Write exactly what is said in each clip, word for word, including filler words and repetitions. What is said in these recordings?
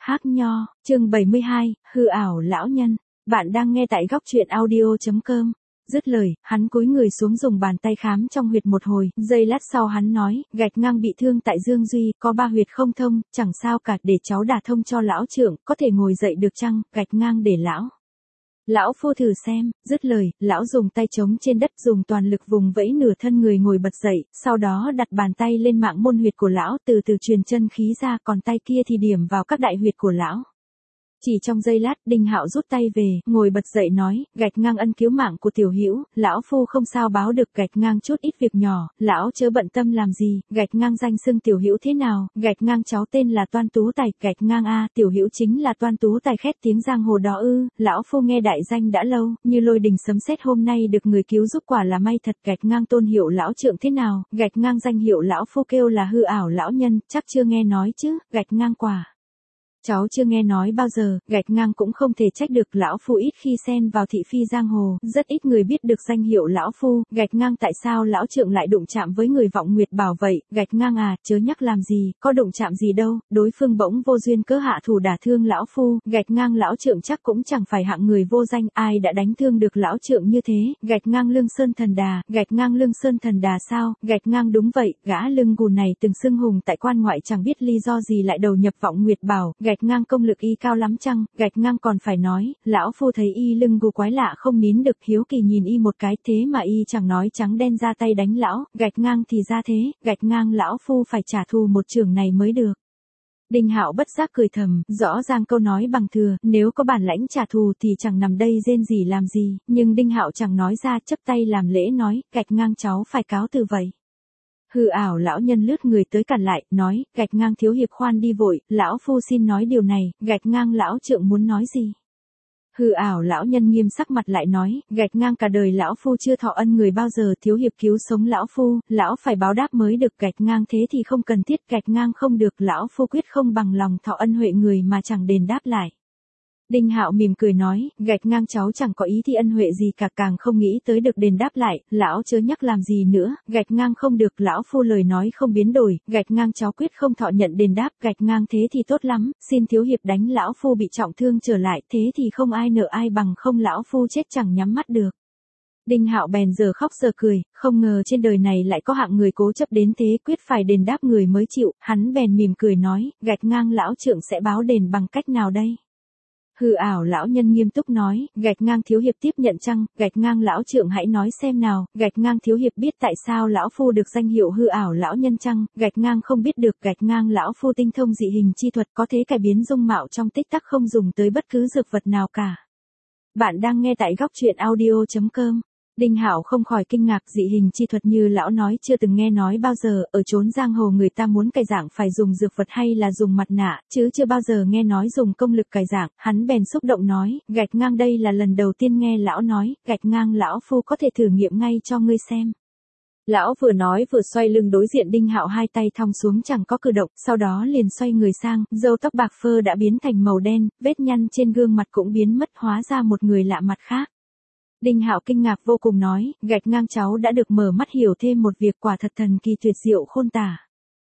Hác Nho, chương bảy mươi hai, hư ảo lão nhân. Bạn đang nghe tại góc truyện audio chấm com. Dứt lời, hắn cúi người xuống dùng bàn tay khám trong huyệt một hồi, giây lát sau hắn nói, gạch ngang bị thương tại Dương Duy, có ba huyệt không thông, chẳng sao cả, để cháu đả thông cho lão trưởng, có thể ngồi dậy được chăng, gạch ngang để lão. Lão phu thử xem, dứt lời, lão dùng tay chống trên đất dùng toàn lực vùng vẫy nửa thân người ngồi bật dậy, sau đó đặt bàn tay lên mạng môn huyệt của lão từ từ truyền chân khí ra còn tay kia thì điểm vào các đại huyệt của lão. Chỉ trong giây lát, Đinh Hạo rút tay về, ngồi bật dậy nói, gạch ngang ân cứu mạng của tiểu hữu, lão phu không sao báo được, gạch ngang chút ít việc nhỏ, lão chớ bận tâm làm gì, gạch ngang danh xưng tiểu hữu thế nào, gạch ngang cháu tên là Toan Tú Tài, gạch ngang a, tiểu hữu chính là Toan Tú Tài khét tiếng giang hồ đó ư, lão phu nghe đại danh đã lâu, như lôi đình sấm sét hôm nay được người cứu giúp quả là may thật, gạch ngang tôn hiệu lão trượng thế nào, gạch ngang danh hiệu lão phu kêu là hư ảo lão nhân, chắc chưa nghe nói chứ, gạch ngang quả. Cháu chưa nghe nói bao giờ, gạch ngang cũng không thể trách được, lão phu ít khi xen vào thị phi giang hồ, rất ít người biết được danh hiệu lão phu, gạch ngang tại sao lão trượng lại đụng chạm với người vọng nguyệt bảo vậy, gạch ngang à, chớ nhắc làm gì, có đụng chạm gì đâu, đối phương bỗng vô duyên cớ hạ thủ đả thương lão phu, gạch ngang lão trượng chắc cũng chẳng phải hạng người vô danh, ai đã đánh thương được lão trượng như thế, gạch ngang Lương Sơn Thần Đà, gạch ngang Lương Sơn Thần Đà sao, gạch ngang đúng vậy, gã lưng gù này từng xưng hùng tại quan ngoại chẳng biết lý do gì lại đầu nhập vọng nguyệt bảo, gạch ngang công lực y cao lắm chăng, gạch ngang còn phải nói, lão phu thấy y lưng gù quái lạ không nín được hiếu kỳ nhìn y một cái thế mà y chẳng nói trắng đen ra tay đánh lão, gạch ngang thì ra thế, gạch ngang lão phu phải trả thù một trường này mới được. Đinh Hạo bất giác cười thầm, rõ ràng câu nói bằng thừa, nếu có bản lãnh trả thù thì chẳng nằm đây rên gì làm gì, nhưng Đinh Hạo chẳng nói ra, chấp tay làm lễ nói, gạch ngang cháu phải cáo từ vậy. Hư ảo lão nhân lướt người tới cản lại, nói, gạch ngang thiếu hiệp khoan đi vội, lão phu xin nói điều này, gạch ngang lão trượng muốn nói gì. Hư ảo lão nhân nghiêm sắc mặt lại nói, gạch ngang cả đời lão phu chưa thọ ân người bao giờ, thiếu hiệp cứu sống lão phu, lão phải báo đáp mới được, gạch ngang thế thì không cần thiết, gạch ngang không được, lão phu quyết không bằng lòng thọ ân huệ người mà chẳng đền đáp lại. Đinh Hạo mỉm cười nói, gạch ngang cháu chẳng có ý thi ân huệ gì cả, càng không nghĩ tới được đền đáp lại, lão chớ nhắc làm gì nữa, gạch ngang không được, lão phu lời nói không biến đổi, gạch ngang cháu quyết không thọ nhận đền đáp, gạch ngang thế thì tốt lắm, xin thiếu hiệp đánh lão phu bị trọng thương trở lại, thế thì không ai nợ ai bằng không lão phu chết chẳng nhắm mắt được. Đinh Hạo bèn giờ khóc giờ cười, không ngờ trên đời này lại có hạng người cố chấp đến thế, quyết phải đền đáp người mới chịu, hắn bèn mỉm cười nói, gạch ngang lão trượng sẽ báo đền bằng cách nào đây? Hư ảo lão nhân nghiêm túc nói, gạch ngang thiếu hiệp tiếp nhận chăng, gạch ngang lão trượng hãy nói xem nào, gạch ngang thiếu hiệp biết tại sao lão phu được danh hiệu hư ảo lão nhân chăng, gạch ngang không biết được, gạch ngang lão phu tinh thông dị hình chi thuật có thể cải biến dung mạo trong tích tắc không dùng tới bất cứ dược vật nào cả. Bạn đang nghe tại góc truyện audio chấm com. Đinh Hạo không khỏi kinh ngạc, dị hình chi thuật như lão nói chưa từng nghe nói bao giờ, ở chốn giang hồ người ta muốn cải dạng phải dùng dược vật hay là dùng mặt nạ, chứ chưa bao giờ nghe nói dùng công lực cải dạng, hắn bèn xúc động nói, gạch ngang đây là lần đầu tiên nghe lão nói, gạch ngang lão phu có thể thử nghiệm ngay cho ngươi xem. Lão vừa nói vừa xoay lưng đối diện Đinh Hạo, hai tay thong xuống chẳng có cử động, sau đó liền xoay người sang, râu tóc bạc phơ đã biến thành màu đen, vết nhăn trên gương mặt cũng biến mất, hóa ra một người lạ mặt khác. Đinh Hạo kinh ngạc vô cùng nói, gạch ngang cháu đã được mở mắt hiểu thêm một việc, quả thật thần kỳ tuyệt diệu khôn tả.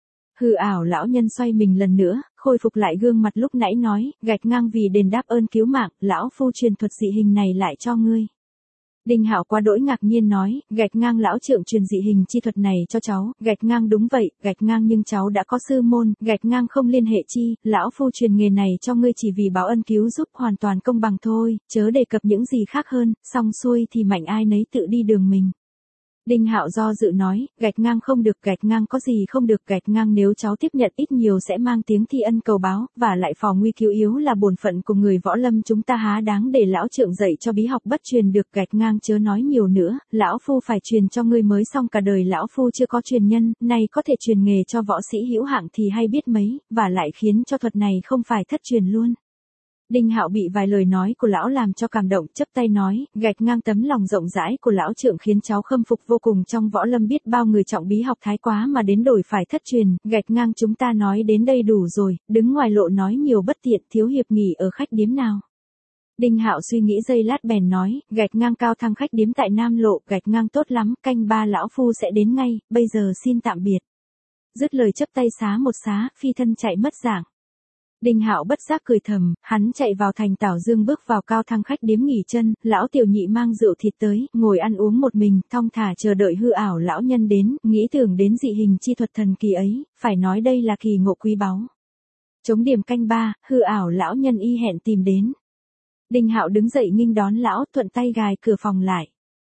Hư ảo lão nhân xoay mình lần nữa, khôi phục lại gương mặt lúc nãy nói, gạch ngang vì đền đáp ơn cứu mạng, lão phu truyền thuật dị hình này lại cho ngươi. Đinh Hạo quá đỗi ngạc nhiên nói, gạch ngang lão trượng truyền dị hình chi thuật này cho cháu, gạch ngang đúng vậy, gạch ngang nhưng cháu đã có sư môn, gạch ngang không liên hệ chi, lão phu truyền nghề này cho ngươi chỉ vì báo ân cứu giúp, hoàn toàn công bằng thôi, chớ đề cập những gì khác hơn, xong xuôi thì mạnh ai nấy tự đi đường mình. Đinh Hạo do dự nói, gạch ngang không được, gạch ngang có gì không được, gạch ngang nếu cháu tiếp nhận ít nhiều sẽ mang tiếng thi ân cầu báo, và lại phò nguy cứu yếu là bổn phận của người võ lâm chúng ta, há đáng để lão trượng dạy cho bí học bất truyền được, gạch ngang chớ nói nhiều nữa, lão phu phải truyền cho ngươi mới xong, cả đời lão phu chưa có truyền nhân, nay có thể truyền nghề cho võ sĩ hữu hạng thì hay biết mấy, và lại khiến cho thuật này không phải thất truyền luôn. Đinh Hạo bị vài lời nói của lão làm cho cảm động, chấp tay nói, gạch ngang tấm lòng rộng rãi của lão trượng khiến cháu khâm phục vô cùng, trong võ lâm biết bao người trọng bí học thái quá mà đến đổi phải thất truyền, gạch ngang chúng ta nói đến đây đủ rồi, đứng ngoài lộ nói nhiều bất tiện, thiếu hiệp nghỉ ở khách điếm nào. Đinh Hạo suy nghĩ giây lát bèn nói, gạch ngang cao thăng khách điếm tại Nam Lộ, gạch ngang tốt lắm, canh ba lão phu sẽ đến ngay, bây giờ xin tạm biệt. Dứt lời chấp tay xá một xá, phi thân chạy mất dạng. Đinh Hạo bất giác cười thầm, hắn chạy vào thành Tảo Dương bước vào cao thang khách điếm nghỉ chân, lão tiểu nhị mang rượu thịt tới, ngồi ăn uống một mình, thong thả chờ đợi hư ảo lão nhân đến, nghĩ tưởng đến dị hình chi thuật thần kỳ ấy, phải nói đây là kỳ ngộ quý báu. Trống điểm canh ba, hư ảo lão nhân y hẹn tìm đến. Đinh Hạo đứng dậy nghênh đón lão, thuận tay gài cửa phòng lại.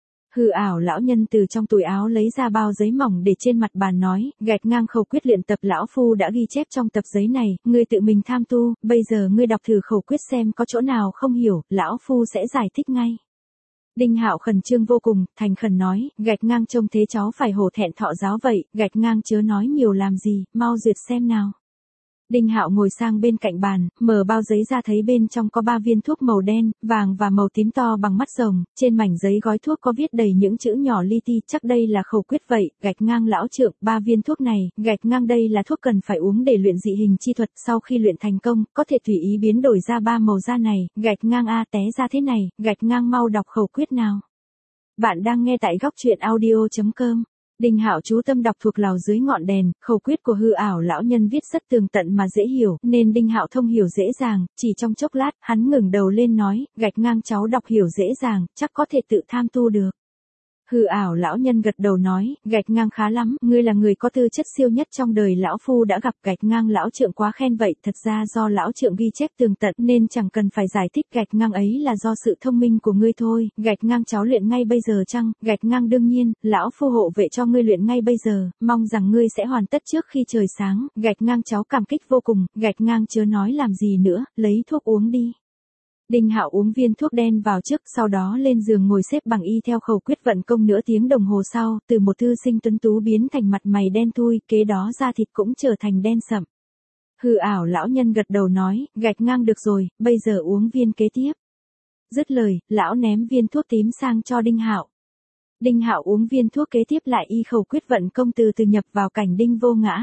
Hư ảo lão nhân từ trong túi áo lấy ra bao giấy mỏng để trên mặt bàn nói, gạch ngang khẩu quyết luyện tập lão phu đã ghi chép trong tập giấy này, ngươi tự mình tham tu, bây giờ ngươi đọc thử khẩu quyết xem có chỗ nào không hiểu, lão phu sẽ giải thích ngay. Đinh Hạo khẩn trương vô cùng, thành khẩn nói, gạch ngang trông thế cháu phải hổ thẹn thọ giáo vậy, gạch ngang chớ nói nhiều làm gì, mau duyệt xem nào. Đinh Hạo ngồi sang bên cạnh bàn, mở bao giấy ra thấy bên trong có ba viên thuốc màu đen, vàng và màu tím to bằng mắt rồng, trên mảnh giấy gói thuốc có viết đầy những chữ nhỏ li ti, chắc đây là khẩu quyết vậy, gạch ngang lão trượng, ba viên thuốc này, gạch ngang đây là thuốc cần phải uống để luyện dị hình chi thuật, sau khi luyện thành công, có thể tùy ý biến đổi ra ba màu da này, gạch ngang a té ra thế này, gạch ngang mau đọc khẩu quyết nào. Bạn đang nghe tại góc truyện audio chấm com. Đinh Hạo chú tâm đọc thuộc lầu dưới ngọn đèn, khẩu quyết của hư ảo lão nhân viết rất tường tận mà dễ hiểu, nên Đinh Hạo thông hiểu dễ dàng, chỉ trong chốc lát, hắn ngẩng đầu lên nói, gạch ngang cháu đọc hiểu dễ dàng, chắc có thể tự tham tu được. Hư ảo lão nhân gật đầu nói, gạch ngang khá lắm, ngươi là người có tư chất siêu nhất trong đời lão phu đã gặp, gạch ngang lão trượng quá khen vậy, thật ra do lão trượng ghi chép tường tận nên chẳng cần phải giải thích, gạch ngang ấy là do sự thông minh của ngươi thôi, gạch ngang cháu luyện ngay bây giờ chăng, gạch ngang đương nhiên, lão phu hộ vệ cho ngươi luyện ngay bây giờ, mong rằng ngươi sẽ hoàn tất trước khi trời sáng, gạch ngang cháu cảm kích vô cùng, gạch ngang chớ nói làm gì nữa, lấy thuốc uống đi. Đinh Hạo uống viên thuốc đen vào trước, sau đó lên giường ngồi xếp bằng y theo khẩu quyết vận công nửa tiếng đồng hồ sau, từ một thư sinh tuấn tú biến thành mặt mày đen thui, kế đó da thịt cũng trở thành đen sậm. Hư ảo lão nhân gật đầu nói, gạch ngang được rồi, bây giờ uống viên kế tiếp. Dứt lời, lão ném viên thuốc tím sang cho Đinh Hạo. Đinh Hạo uống viên thuốc kế tiếp lại y khẩu quyết vận công từ từ nhập vào cảnh đinh vô ngã.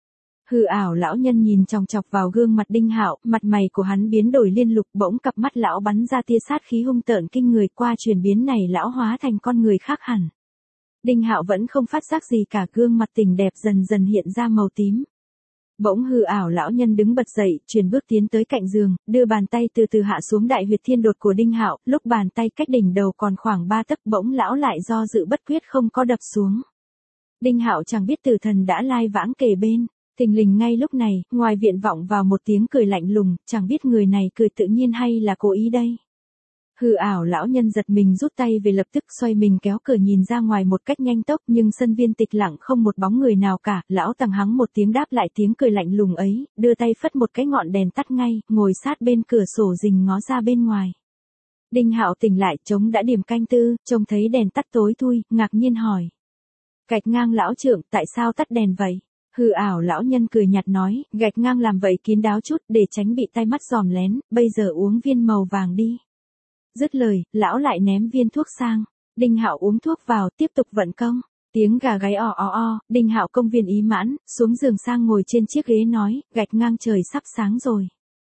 Hư ảo lão nhân nhìn chòng chọc vào gương mặt Đinh Hạo, mặt mày của hắn biến đổi liên lục, bỗng cặp mắt lão bắn ra tia sát khí hung tợn kinh người, qua chuyển biến này lão hóa thành con người khác hẳn. Đinh Hạo vẫn không phát giác gì cả, gương mặt tình đẹp dần dần hiện ra màu tím. Bỗng hư ảo lão nhân đứng bật dậy, chuyển bước tiến tới cạnh giường, đưa bàn tay từ từ hạ xuống đại huyệt thiên đột của Đinh Hạo, lúc bàn tay cách đỉnh đầu còn khoảng ba tấc, bỗng lão lại do dự bất quyết không có đập xuống. Đinh Hạo chẳng biết tử thần đã lai vãng kề bên. Thình lình ngay lúc này, ngoài viện vọng vào một tiếng cười lạnh lùng, chẳng biết người này cười tự nhiên hay là cố ý đây. Hư ảo lão nhân giật mình rút tay về, lập tức xoay mình kéo cửa nhìn ra ngoài một cách nhanh tốc, nhưng sân viên tịch lặng không một bóng người nào cả, lão tằng hắng một tiếng đáp lại tiếng cười lạnh lùng ấy, đưa tay phất một cái ngọn đèn tắt ngay, ngồi sát bên cửa sổ rình ngó ra bên ngoài. Đinh Hạo tỉnh lại, trống đã điểm canh tư, trông thấy đèn tắt tối thui, ngạc nhiên hỏi. Gạch ngang lão trượng, tại sao tắt đèn vậy? Hư ảo lão nhân cười nhạt nói, gạch ngang làm vậy kín đáo chút để tránh bị tai mắt dòm lén, bây giờ uống viên màu vàng đi. Dứt lời, lão lại ném viên thuốc sang. Đinh Hạo uống thuốc vào, tiếp tục vận công. Tiếng gà gáy o o o, Đinh Hạo công viên ý mãn, xuống giường sang ngồi trên chiếc ghế nói, gạch ngang trời sắp sáng rồi.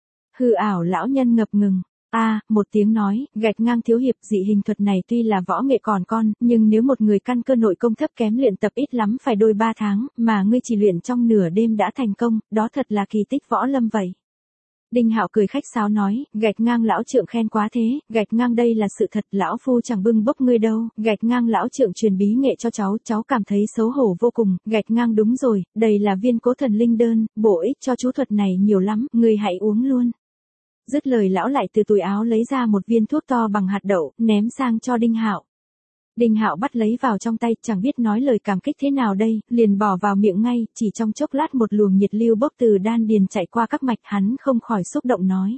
Hư ảo lão nhân ngập ngừng. A, à, một tiếng nói, gạch ngang thiếu hiệp, dị hình thuật này tuy là võ nghệ còn con, nhưng nếu một người căn cơ nội công thấp kém luyện tập ít lắm phải đôi ba tháng, mà ngươi chỉ luyện trong nửa đêm đã thành công, đó thật là kỳ tích võ lâm vậy. Đinh Hạo cười khách sáo nói, gạch ngang lão trượng khen quá thế, gạch ngang đây là sự thật, lão phu chẳng bưng bốc ngươi đâu, gạch ngang lão trượng truyền bí nghệ cho cháu, cháu cảm thấy xấu hổ vô cùng, gạch ngang đúng rồi, đây là viên cố thần linh đơn, bổ ích cho chú thuật này nhiều lắm, ngươi hãy uống luôn. Dứt lời lão lại từ túi áo lấy ra một viên thuốc to bằng hạt đậu, ném sang cho Đinh Hạo. Đinh Hạo bắt lấy vào trong tay, chẳng biết nói lời cảm kích thế nào đây, liền bỏ vào miệng ngay, chỉ trong chốc lát một luồng nhiệt lưu bốc từ đan điền chạy qua các mạch, hắn không khỏi xúc động nói.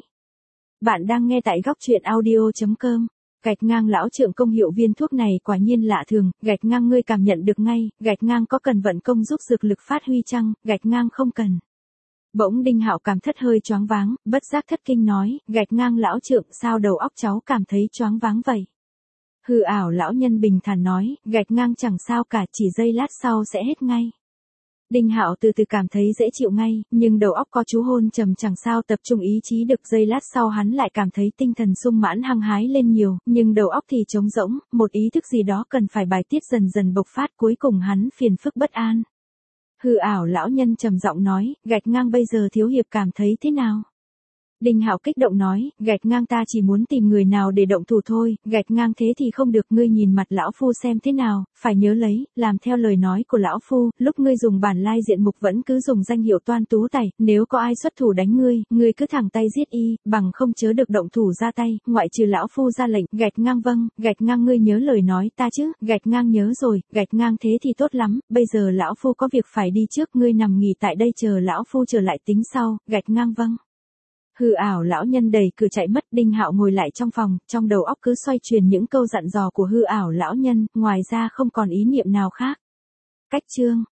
Bạn đang nghe tại góc truyện audio chấm com. Gạch ngang lão trượng công hiệu viên thuốc này quả nhiên lạ thường, gạch ngang ngươi cảm nhận được ngay, gạch ngang có cần vận công giúp dược lực phát huy chăng, gạch ngang không cần. Bỗng Đinh Hạo cảm thất hơi choáng váng, bất giác thất kinh nói, gạch ngang lão trượng, sao đầu óc cháu cảm thấy choáng váng vậy? Hư ảo lão nhân bình thản nói, gạch ngang chẳng sao cả, chỉ giây lát sau sẽ hết ngay. Đinh Hạo từ từ cảm thấy dễ chịu ngay, nhưng đầu óc có chú hôn trầm chẳng sao tập trung ý chí được, giây lát sau hắn lại cảm thấy tinh thần sung mãn hăng hái lên nhiều, nhưng đầu óc thì trống rỗng, một ý thức gì đó cần phải bài tiết dần dần bộc phát, cuối cùng hắn phiền phức bất an. Hư ảo lão nhân trầm giọng nói, gạch ngang bây giờ thiếu hiệp cảm thấy thế nào? Đinh Hạo kích động nói, gạch ngang ta chỉ muốn tìm người nào để động thủ thôi, gạch ngang thế thì không được, ngươi nhìn mặt lão phu xem thế nào, phải nhớ lấy, làm theo lời nói của lão phu, lúc ngươi dùng bản lai diện mục vẫn cứ dùng danh hiệu Toan Tú Tài, nếu có ai xuất thủ đánh ngươi, ngươi cứ thẳng tay giết y, bằng không chớ được động thủ ra tay, ngoại trừ lão phu ra lệnh, gạch ngang vâng, gạch ngang ngươi nhớ lời nói ta chứ, gạch ngang nhớ rồi, gạch ngang thế thì tốt lắm, bây giờ lão phu có việc phải đi trước, ngươi nằm nghỉ tại đây chờ lão phu trở lại tính sau, gạch ngang vâng. Hư ảo lão nhân đẩy cửa chạy mất, Đinh Hạo ngồi lại trong phòng, trong đầu óc cứ xoay truyền những câu dặn dò của hư ảo lão nhân, ngoài ra không còn ý niệm nào khác. Cách chương